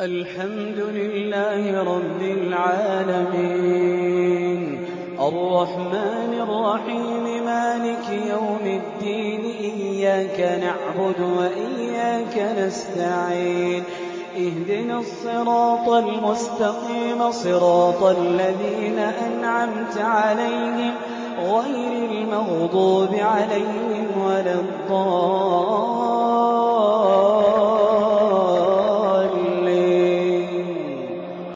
الحمد لله رب العالمين الرحمن الرحيم مالك يوم الدين إياك نعبد وإياك نستعين اهدنا الصراط المستقيم صراط الذين أنعمت عليهم غير المغضوب عليهم ولا الضالين